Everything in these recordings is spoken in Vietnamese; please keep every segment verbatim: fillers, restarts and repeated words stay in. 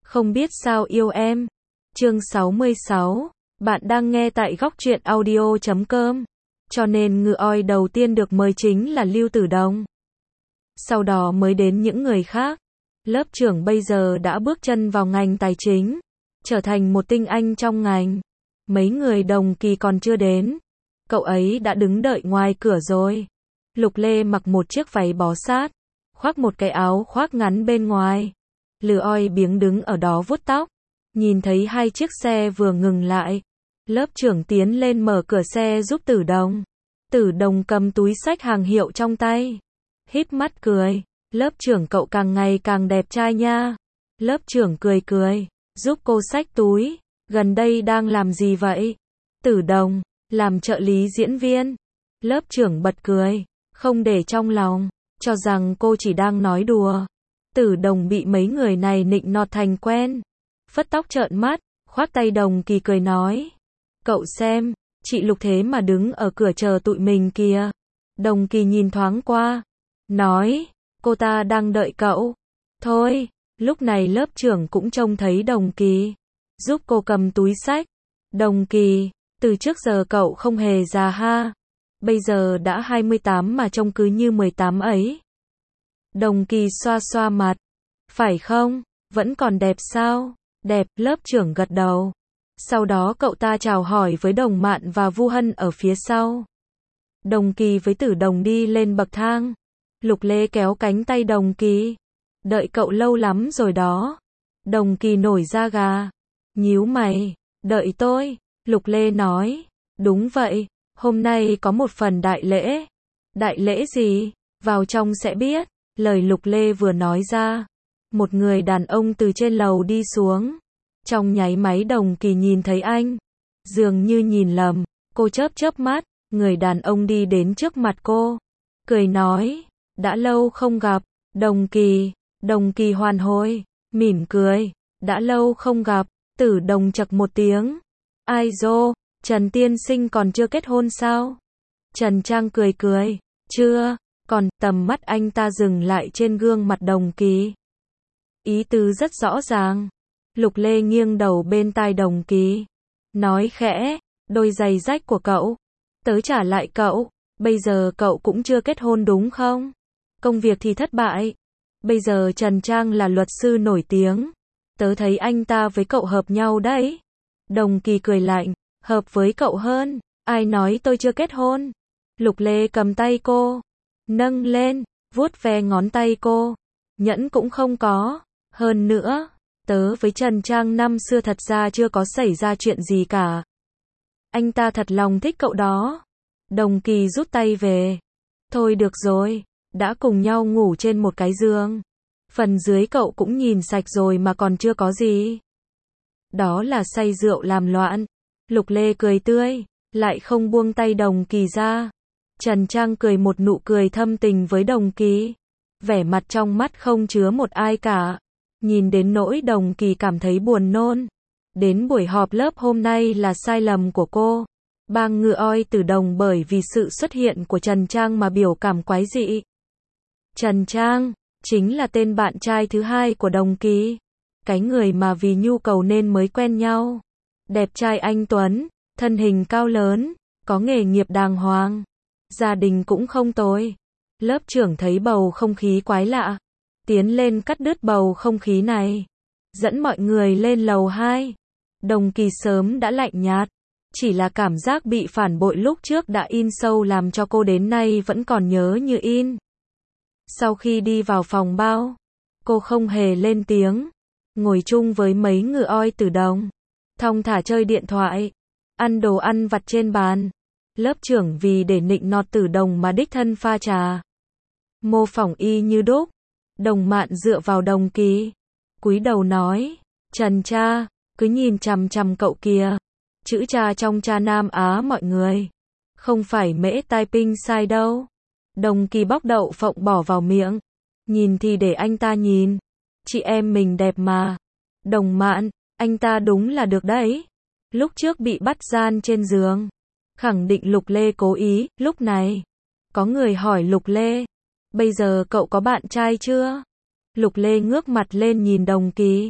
Không biết sao yêu em. Chương sáu mươi sáu. Bạn đang nghe tại góc truyện audio chấm com. Cho nên ngựa oi đầu tiên được mời chính là Lưu Tử Đồng. Sau đó mới đến những người khác. Lớp trưởng bây giờ đã bước chân vào ngành tài chính, trở thành một tinh anh trong ngành. Mấy người đồng kỳ còn chưa đến. Cậu ấy đã đứng đợi ngoài cửa rồi. Lục Lê mặc một chiếc váy bó sát, khoác một cái áo khoác ngắn bên ngoài. Lừa oi biếng đứng ở đó vuốt tóc. Nhìn thấy hai chiếc xe vừa ngừng lại. Lớp trưởng tiến lên mở cửa xe giúp Tử Đồng. Tử Đồng cầm túi xách hàng hiệu trong tay, híp mắt cười. Lớp trưởng cậu càng ngày càng đẹp trai nha. Lớp trưởng cười cười, giúp cô xách túi. Gần đây đang làm gì vậy? Tử Đồng, làm trợ lý diễn viên. Lớp trưởng bật cười, không để trong lòng, cho rằng cô chỉ đang nói đùa. Tử Đồng bị mấy người này nịnh nọt thành quen. Phất tóc trợn mắt, khoác tay Đồng Kỳ cười nói. Cậu xem, chị Lục thế mà đứng ở cửa chờ tụi mình kìa. Đồng Kỳ nhìn thoáng qua, nói, cô ta đang đợi cậu. Thôi, lúc này lớp trưởng cũng trông thấy Đồng Kỳ, giúp cô cầm túi xách. Đồng Kỳ, từ trước giờ cậu không hề già ha. Bây giờ đã hai mươi tám mà trông cứ như mười tám ấy. Đồng Kỳ xoa xoa mặt. Phải không? Vẫn còn đẹp sao? Đẹp, lớp trưởng gật đầu. Sau đó cậu ta chào hỏi với Đồng Mạn và Vu Hân ở phía sau. Đồng Kỳ với Tử Đồng đi lên bậc thang. Lục Lê kéo cánh tay Đồng Kỳ. Đợi cậu lâu lắm rồi đó. Đồng Kỳ nổi da gà, nhíu mày. Đợi tôi, Lục Lê nói. Đúng vậy, hôm nay có một phần đại lễ. Đại lễ gì? Vào trong sẽ biết. Lời Lục Lê vừa nói ra, một người đàn ông từ trên lầu đi xuống. Trong nháy máy Đồng Kỳ nhìn thấy anh, dường như nhìn lầm. Cô chớp chớp mắt. Người đàn ông đi đến trước mặt cô, cười nói, đã lâu không gặp. Đồng Kỳ. Đồng Kỳ hoàn hồn, mỉm cười. Đã lâu không gặp. Tử Đồng chậc một tiếng. Ai dô, Trần tiên sinh còn chưa kết hôn sao? Trần Trang cười cười. Chưa. Còn, tầm mắt anh ta dừng lại trên gương mặt Đồng Kỳ. Ý tứ rất rõ ràng. Lục Lê nghiêng đầu bên tai Đồng Kỳ, nói khẽ, đôi giày rách của cậu, tớ trả lại cậu. Bây giờ cậu cũng chưa kết hôn đúng không? Công việc thì thất bại. Bây giờ Trần Trang là luật sư nổi tiếng. Tớ thấy anh ta với cậu hợp nhau đấy. Đồng Kỳ cười lạnh, hợp với cậu hơn. Ai nói tôi chưa kết hôn? Lục Lê cầm tay cô, nâng lên, vuốt ve ngón tay cô. Nhẫn cũng không có. Hơn nữa, tớ với Trần Trang năm xưa thật ra chưa có xảy ra chuyện gì cả. Anh ta thật lòng thích cậu đó. Đồng Kỳ rút tay về. Thôi được rồi, đã cùng nhau ngủ trên một cái giường. Phần dưới cậu cũng nhìn sạch rồi mà còn chưa có gì. Đó là say rượu làm loạn. Lục Lê cười tươi, lại không buông tay Đồng Kỳ ra. Trần Trang cười một nụ cười thâm tình với Đồng Kỳ. Vẻ mặt trong mắt không chứa một ai cả. Nhìn đến nỗi Đồng Kỳ cảm thấy buồn nôn. Đến buổi họp lớp hôm nay là sai lầm của cô. Bang ngựa oi Tử Đồng bởi vì sự xuất hiện của Trần Trang mà biểu cảm quái dị. Trần Trang, chính là tên bạn trai thứ hai của Đồng Kỳ. Cái người mà vì nhu cầu nên mới quen nhau. Đẹp trai anh tuấn, thân hình cao lớn, có nghề nghiệp đàng hoàng. Gia đình cũng không tồi. Lớp trưởng thấy bầu không khí quái lạ, tiến lên cắt đứt bầu không khí này, dẫn mọi người lên lầu hai. Đồng Kỳ sớm đã lạnh nhạt, chỉ là cảm giác bị phản bội lúc trước đã in sâu làm cho cô đến nay vẫn còn nhớ như in. Sau khi đi vào phòng bao, cô không hề lên tiếng, ngồi chung với mấy ngựa oi Tử Đồng, thong thả chơi điện thoại, ăn đồ ăn vặt trên bàn. Lớp trưởng vì để nịnh nọt Tử Đồng mà đích thân pha trà, mô phỏng y như đúc. Đồng Mạn dựa vào Đồng Kỳ, cúi đầu nói, Trần cha, cứ nhìn chằm chằm cậu kìa. Chữ cha trong cha Nam Á mọi người, không phải mễ tai pinh sai đâu. Đồng Kỳ bóc đậu phộng bỏ vào miệng. Nhìn thì để anh ta nhìn. Chị em mình đẹp mà. Đồng Mạn, anh ta đúng là được đấy. Lúc trước bị bắt gian trên giường, khẳng định Lục Lê cố ý. Lúc này, có người hỏi Lục Lê, bây giờ cậu có bạn trai chưa? Lục Lê ngước mặt lên nhìn Đồng Kỳ.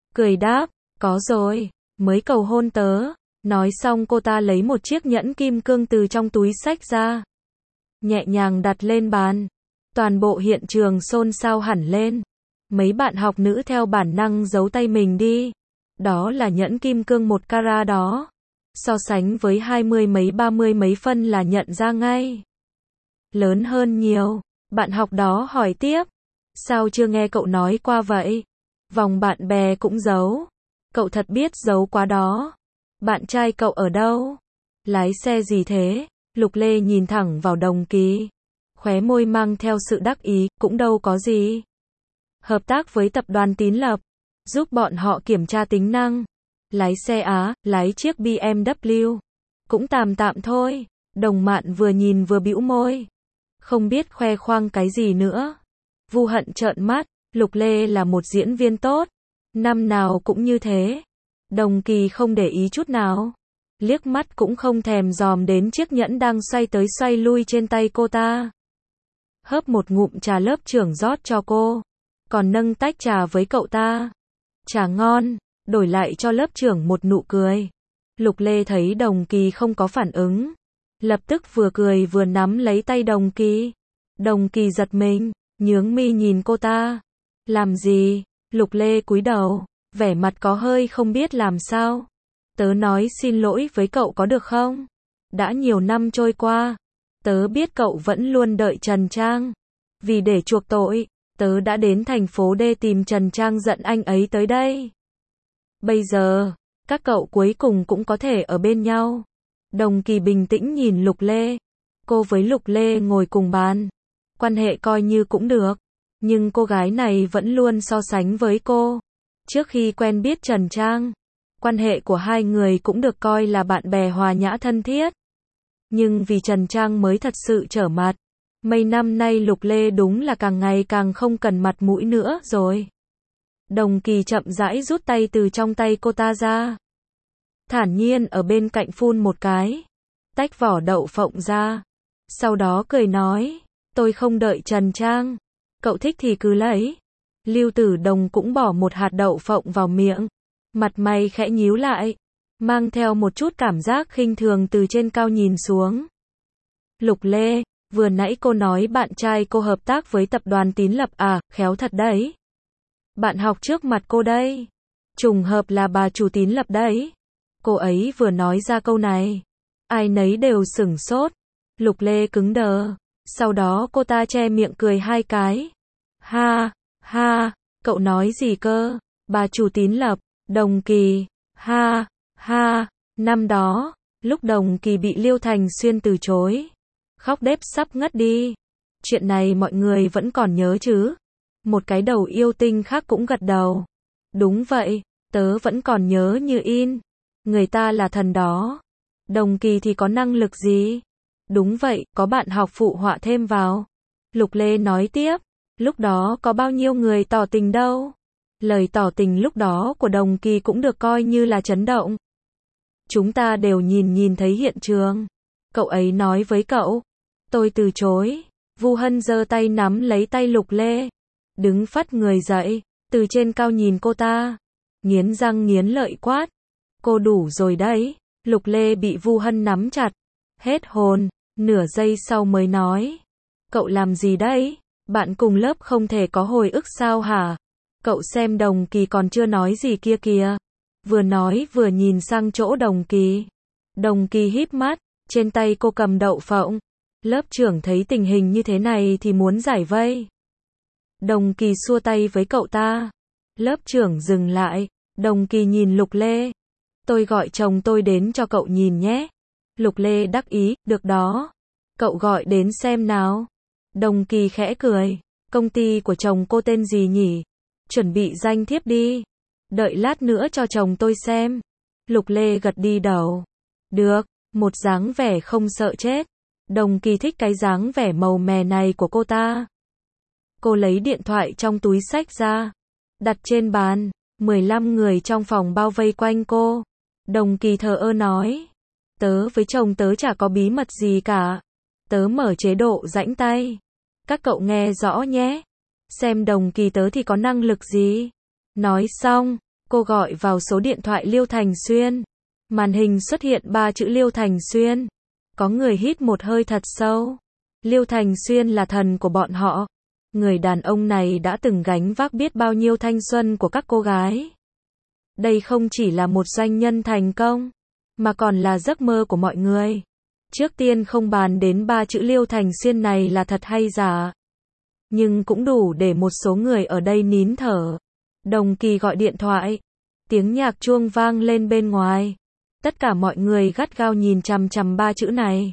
Cười đáp, có rồi, mới cầu hôn tớ. Nói xong cô ta lấy một chiếc nhẫn kim cương từ trong túi xách ra, nhẹ nhàng đặt lên bàn. Toàn bộ hiện trường xôn xao hẳn lên. Mấy bạn học nữ theo bản năng giấu tay mình đi. Đó là nhẫn kim cương một carat đó. So sánh với hai mươi mấy ba mươi mấy phân là nhận ra ngay. Lớn hơn nhiều. Bạn học đó hỏi tiếp. Sao chưa nghe cậu nói qua vậy? Vòng bạn bè cũng giấu. Cậu thật biết giấu quá đó. Bạn trai cậu ở đâu? Lái xe gì thế? Lục Lê nhìn thẳng vào Đồng Kỳ. Khóe môi mang theo sự đắc ý, cũng đâu có gì. Hợp tác với tập đoàn Tín Lập, giúp bọn họ kiểm tra tính năng. Lái xe Á, lái chiếc bê em vê. Cũng tạm tạm thôi. Đồng Mạn vừa nhìn vừa bĩu môi. Không biết khoe khoang cái gì nữa. Vu Hận trợn mắt, Lục Lê là một diễn viên tốt. Năm nào cũng như thế. Đồng Kỳ không để ý chút nào. Liếc mắt cũng không thèm dòm đến chiếc nhẫn đang xoay tới xoay lui trên tay cô ta. Hớp một ngụm trà lớp trưởng rót cho cô. Còn nâng tách trà với cậu ta. Trà ngon, đổi lại cho lớp trưởng một nụ cười. Lục Lê thấy Đồng Kỳ không có phản ứng. Lập tức vừa cười vừa nắm lấy tay Đồng Kỳ. Đồng Kỳ giật mình, nhướng mi nhìn cô ta. Làm gì? Lục Lê cúi đầu, vẻ mặt có hơi không biết làm sao. Tớ nói xin lỗi với cậu có được không? Đã nhiều năm trôi qua. Tớ biết cậu vẫn luôn đợi Trần Trang. Vì để chuộc tội, tớ đã đến thành phố D tìm Trần Trang dẫn anh ấy tới đây. Bây giờ, các cậu cuối cùng cũng có thể ở bên nhau. Đồng Kỳ bình tĩnh nhìn Lục Lê. Cô với Lục Lê ngồi cùng bàn. Quan hệ coi như cũng được. Nhưng cô gái này vẫn luôn so sánh với cô. Trước khi quen biết Trần Trang, quan hệ của hai người cũng được coi là bạn bè hòa nhã thân thiết. Nhưng vì Trần Trang mới thật sự trở mặt. Mấy năm nay Lục Lê đúng là càng ngày càng không cần mặt mũi nữa rồi. Đồng Kỳ chậm rãi rút tay từ trong tay cô ta ra. Thản nhiên ở bên cạnh phun một cái. Tách vỏ đậu phộng ra. Sau đó cười nói. Tôi không đợi Trần Trang. Cậu thích thì cứ lấy. Lưu Tử Đồng cũng bỏ một hạt đậu phộng vào miệng. Mặt mày khẽ nhíu lại. Mang theo một chút cảm giác khinh thường từ trên cao nhìn xuống. Lục Lê, vừa nãy cô nói bạn trai cô hợp tác với tập đoàn Tín Lập à, khéo thật đấy. Bạn học trước mặt cô đây. Trùng hợp là bà chủ Tín Lập đấy. Cô ấy vừa nói ra câu này. Ai nấy đều sửng sốt. Lục Lê cứng đờ. Sau đó cô ta che miệng cười hai cái. Ha, ha, cậu nói gì cơ? Bà chủ Tín Lập, Đồng Kỳ, ha, ha, năm đó, lúc Đồng Kỳ bị Liêu Thành Xuyên từ chối. Khóc đếp sắp ngất đi. Chuyện này mọi người vẫn còn nhớ chứ? Một cái đầu yêu tinh khác cũng gật đầu. Đúng vậy, tớ vẫn còn nhớ như in. Người ta là thần đó. Đồng Kỳ thì có năng lực gì? Đúng vậy, có bạn học phụ họa thêm vào. Lục Lê nói tiếp. Lúc đó có bao nhiêu người tỏ tình đâu. Lời tỏ tình lúc đó của Đồng Kỳ cũng được coi như là chấn động. Chúng ta đều nhìn nhìn thấy hiện trường. Cậu ấy nói với cậu. Tôi từ chối. Vu Hân giơ tay nắm lấy tay Lục Lê. Đứng phắt người dậy. Từ trên cao nhìn cô ta. Nghiến răng nghiến lợi quát. Cô đủ rồi đấy. Lục Lê bị Vu Hân nắm chặt. Hết hồn. Nửa giây sau mới nói. Cậu làm gì đấy? Bạn cùng lớp không thể có hồi ức sao hả? Cậu xem Đồng Kỳ còn chưa nói gì kia kìa. Vừa nói vừa nhìn sang chỗ Đồng Kỳ. Đồng Kỳ híp mắt. Trên tay cô cầm đậu phộng. Lớp trưởng thấy tình hình như thế này thì muốn giải vây. Đồng Kỳ xua tay với cậu ta. Lớp trưởng dừng lại. Đồng Kỳ nhìn Lục Lê. Tôi gọi chồng tôi đến cho cậu nhìn nhé. Lục Lê đắc ý, được đó. Cậu gọi đến xem nào. Đồng Kỳ khẽ cười. Công ty của chồng cô tên gì nhỉ? Chuẩn bị danh thiếp đi. Đợi lát nữa cho chồng tôi xem. Lục Lê gật đi đầu. Được, một dáng vẻ không sợ chết. Đồng Kỳ thích cái dáng vẻ màu mè này của cô ta. Cô lấy điện thoại trong túi xách ra. Đặt trên bàn. mười lăm người trong phòng bao vây quanh cô. Đồng Kỳ thờ ơ nói. Tớ với chồng tớ chả có bí mật gì cả. Tớ mở chế độ rãnh tay. Các cậu nghe rõ nhé. Xem Đồng Kỳ tớ thì có năng lực gì. Nói xong, Cô gọi vào số điện thoại Liêu Thành Xuyên. Màn hình xuất hiện ba chữ Liêu Thành Xuyên. Có người hít một hơi thật sâu. Liêu Thành Xuyên là thần của bọn họ. Người đàn ông này đã từng gánh vác biết bao nhiêu thanh xuân của các cô gái. Đây không chỉ là một doanh nhân thành công, mà còn là giấc mơ của mọi người. Trước tiên không bàn đến ba chữ Liêu Thành Xuyên này là thật hay giả, nhưng cũng đủ để một số người ở đây nín thở. Đồng Kỳ gọi điện thoại. Tiếng nhạc chuông vang lên bên ngoài. Tất cả mọi người gắt gao nhìn chằm chằm ba chữ này.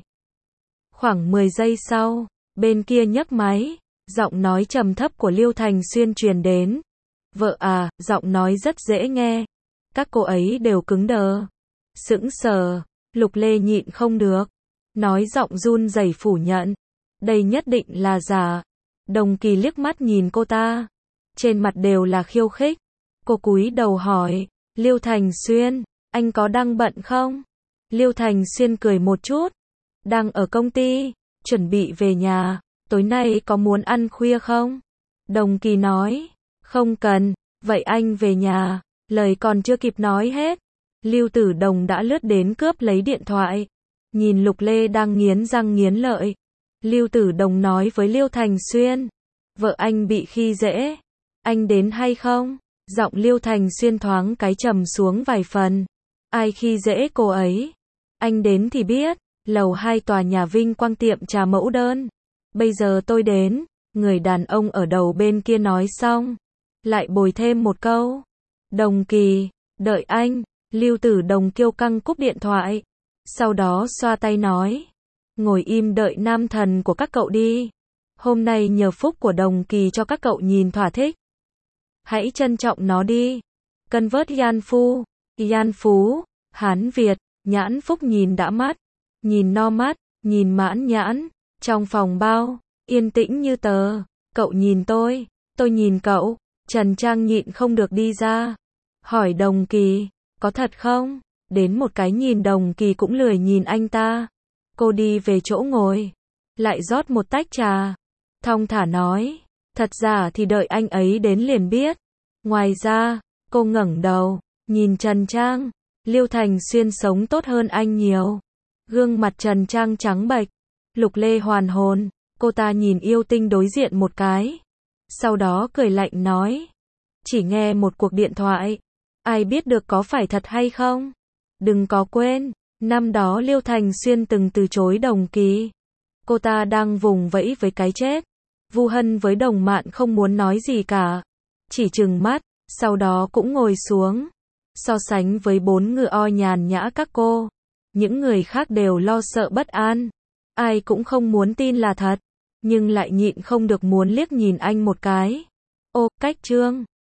Khoảng mười giây sau, bên kia nhấc máy, giọng nói trầm thấp của Liêu Thành Xuyên truyền đến. Vợ à, giọng nói rất dễ nghe. Các cô ấy đều cứng đờ. Sững sờ, Lục Lê nhịn không được. Nói giọng run rẩy phủ nhận. Đây nhất định là giả. Đồng Kỳ liếc mắt nhìn cô ta. Trên mặt đều là khiêu khích. Cô cúi đầu hỏi, Liêu Thành Xuyên, anh có đang bận không? Liêu Thành Xuyên cười một chút. Đang ở công ty, chuẩn bị về nhà. Tối nay có muốn ăn khuya không? Đồng Kỳ nói, không cần, vậy anh về nhà. Lời còn chưa kịp nói hết, Lưu Tử Đồng đã lướt đến cướp lấy điện thoại. Nhìn Lục Lê đang nghiến răng nghiến lợi, Lưu Tử Đồng nói với Liêu Thành Xuyên, vợ anh bị khi dễ, anh đến hay không? Giọng Liêu Thành Xuyên thoáng cái trầm xuống vài phần. Ai khi dễ cô ấy? Anh đến thì biết. Lầu hai tòa nhà Vinh Quang tiệm trà mẫu đơn. Bây giờ tôi đến. Người đàn ông ở đầu bên kia nói xong, lại bồi thêm một câu. Đồng Kỳ, đợi anh. Lưu Tử Đồng kiêu căng cúp điện thoại. Sau đó xoa tay nói, ngồi im đợi nam thần của các cậu đi. Hôm nay nhờ phúc của Đồng Kỳ cho các cậu nhìn thỏa thích. Hãy trân trọng nó đi. Cân vớt Yan Phu, Yan Phú, Hán Việt, Nhãn Phúc nhìn đã mắt, nhìn no mắt, nhìn mãn nhãn. Trong phòng bao, yên tĩnh như tờ. Cậu nhìn tôi, tôi nhìn cậu. Trần Trang nhịn không được đi ra. Hỏi Đồng Kỳ, có thật không? Đến một cái nhìn Đồng Kỳ cũng lười nhìn anh ta. Cô đi về chỗ ngồi, lại rót một tách trà. Thong thả nói, thật ra thì đợi anh ấy đến liền biết. Ngoài ra, cô ngẩng đầu, nhìn Trần Trang. Liêu Thành Xuyên sống tốt hơn anh nhiều. Gương mặt Trần Trang trắng bệch. Lục Lê hoàn hồn, cô ta nhìn yêu tinh đối diện một cái. Sau đó cười lạnh nói, chỉ nghe một cuộc điện thoại, ai biết được có phải thật hay không? Đừng có quên, năm đó Liêu Thành Xuyên từng từ chối Đồng Kỳ. Cô ta đang vùng vẫy với cái chết. Vu Hân với Đồng Mạn không muốn nói gì cả, chỉ trừng mắt, sau đó cũng ngồi xuống. So sánh với bốn ngựa o nhàn nhã các cô, những người khác đều lo sợ bất an. Ai cũng không muốn tin là thật, nhưng lại nhịn không được muốn liếc nhìn anh một cái. Ô, cách trương.